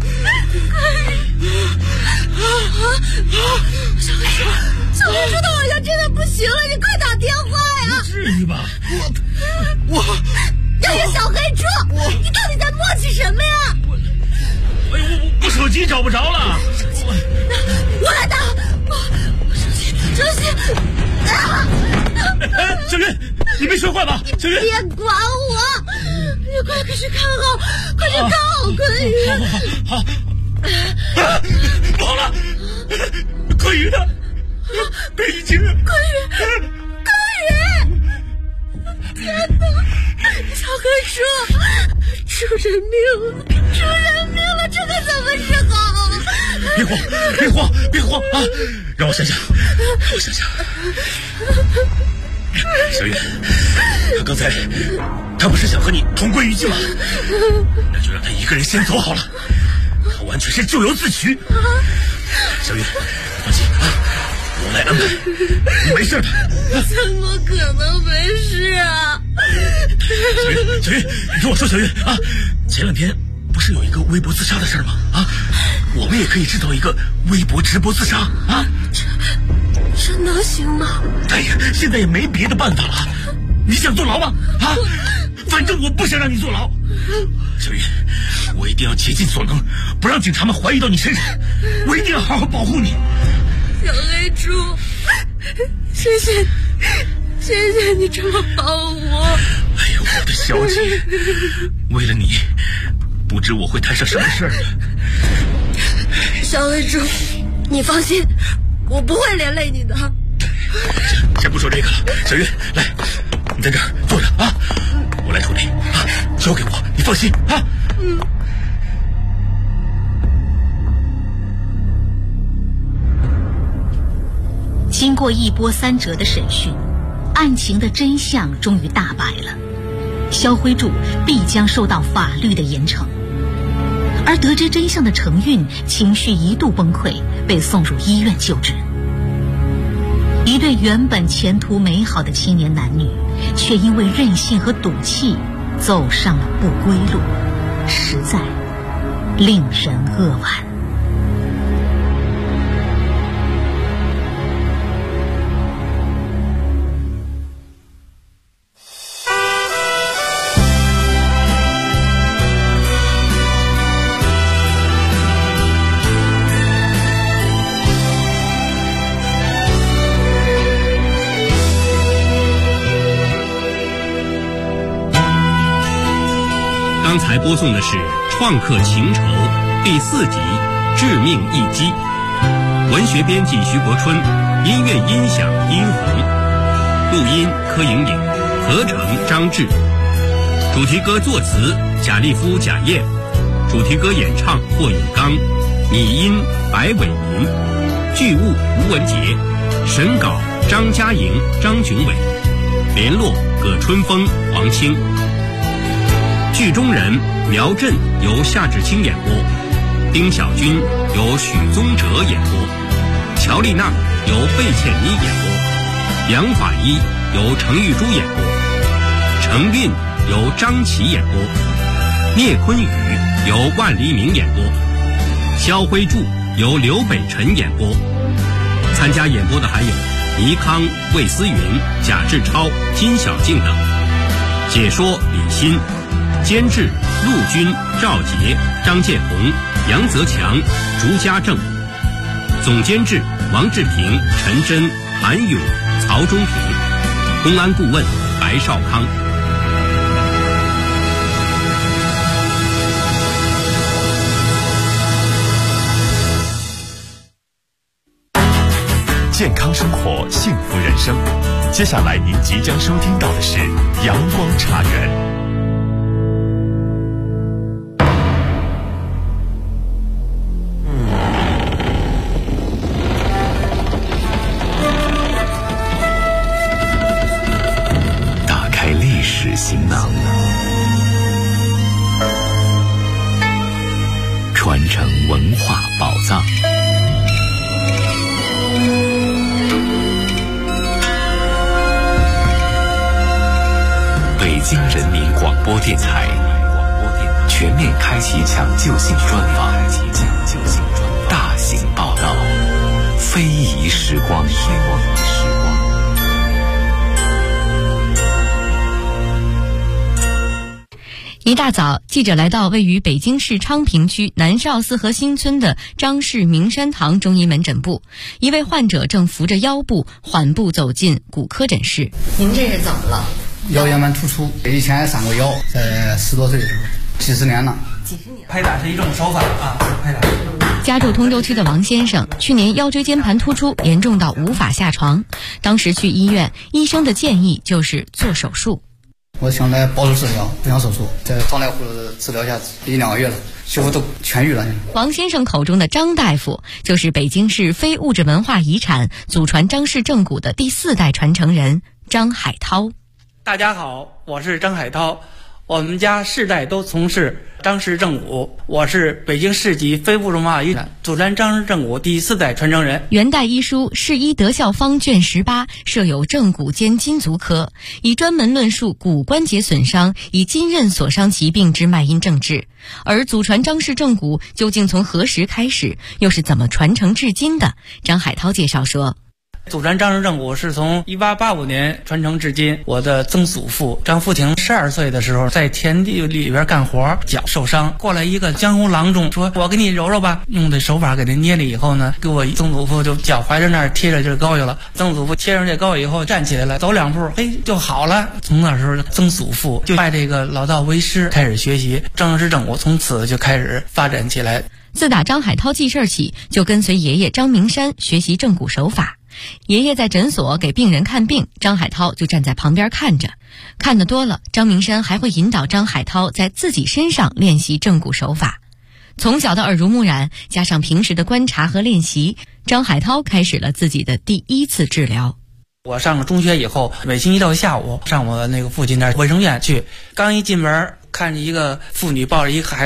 小卫柱他好像真的不行了，你快打电话呀！ 不至于吧？ 我小黑猪，你到底在磨叽什么呀？ 我手机找不着了。 我来打。手机。 小云，你没摔坏吧？小云， 别管我，你快去看好坤宇。 好。不好了，坤宇呢？已经坤宇！天哪！小黑猪，出人命了！这可怎么是好？ 别慌啊！让我想想。小云，刚才他不是想和你同归于尽吗？那就让他一个人先走好了。他完全是咎由自取。小云，放心啊，我来安排，你没事的。 怎么可能没事啊？ 小云，你听我说，小云啊，前2天不是有一个微博自杀的事吗？啊，我们也可以制造一个微博直播自杀啊。 这能行吗？ 哎呀，现在也没别的办法了。你想坐牢吗？啊，反正我不想让你坐牢。小云，我一定要竭尽所能，不让警察们怀疑到你身上。我一定要好好保护你。 小黑猪，谢谢你这么帮我。 哎呦，我的小姐，为了你，不知我会摊上什么事儿呢。 小黑猪，你放心，我不会连累你的。 先不说这个了，小云，来，你在这儿坐着啊，我来处理啊，交给我，你放心啊。 经过一波三折的审讯，案情的真相终于大白了。肖辉柱必将受到法律的严惩，而得知真相的程运情绪一度崩溃，被送入医院救治。一对原本前途美好的青年男女，却因为任性和赌气走上了不归路，实在令人扼腕。 刚才播送的是《创客情仇》第4集《致命一击》，文学编辑徐国春，音乐音响殷红，录音柯莹莹，合成张志，主题歌作词贾立夫、贾燕，主题歌演唱霍永刚，拟音白伟民，剧务吴文杰，审稿张嘉莹、张炯伟，联络葛春风、黄清。剧中人苗震由夏志清演播，丁小军由许宗哲演播，乔丽娜由贝茜妮演播，杨法医由程玉珠演播，程运由张琪演播，聂坤宇由万黎明演播，肖辉柱由刘北辰演播。参加演播的还有倪康、魏思云、贾志超、金小静等。解说李欣，监制陆军、赵杰、张建红、杨泽强、朱家正，总监制王志平、陈真、韩勇、曹忠平，公安顾问白少康。 生活，幸福人生。接下来您即将收听到的是阳光茶园。 打开历史行囊，传承文化宝藏。北京人民广播电台全面开启抢救性专访，大型报道，非遗时光。 一大早，记者来到位于北京市昌平区南少四河新村的张氏明山堂中医门诊部，一位患者正扶着腰部缓步走进骨科诊室。 您这是怎么了？ 腰间盘突出，以前上过腰，在10多岁的时候，几十年了。 拍打是一种手法啊，拍打。 家住通州区的王先生，去年腰椎间盘突出严重到无法下床，当时去医院，医生的建议就是做手术。 我想来保守治疗，不想手术，在张大夫的治疗下1、2个月了，几乎都痊愈了。 王先生口中的张大夫，就是北京市非物质文化遗产祖传张氏正骨的第4代传承人张海涛。 大家好，我是张海涛，我们家世代都从事张氏正骨，我是北京市级非物质文化遗产祖传张氏正骨第4代传承人。 元代医书《世医德效方》卷18设有正骨兼筋足科，以专门论述骨关节损伤以筋韧所伤疾病之脉因症治。而祖传张氏正骨究竟从何时开始，又是怎么传承至今的？张海涛介绍说， 祖传张氏正骨是从1885年传承至今。我的曾祖父张福亭12岁的时候，在田地里边干活，脚受伤，过来一个江湖郎中说：“我给你揉揉吧。”用的手法给他捏了以后呢，给我曾祖父就脚踝着那儿贴着这膏药了。曾祖父贴上这膏药以后，站起来了，走2步，就好了。从那时候，曾祖父就拜这个老道为师，开始学习张氏正骨，从此就开始发展起来。 自打张海涛记事起，就跟随爷爷张明山学习正骨手法。爷爷在诊所给病人看病，张海涛就站在旁边看着。看得多了，张明山还会引导张海涛在自己身上练习正骨手法。从小的耳濡目染，加上平时的观察和练习，张海涛开始了自己的第1次治疗。 我上了中学以后，每星期六下午上我那个父亲那儿卫生院去，刚一进门，看见一个妇女抱着一个孩子。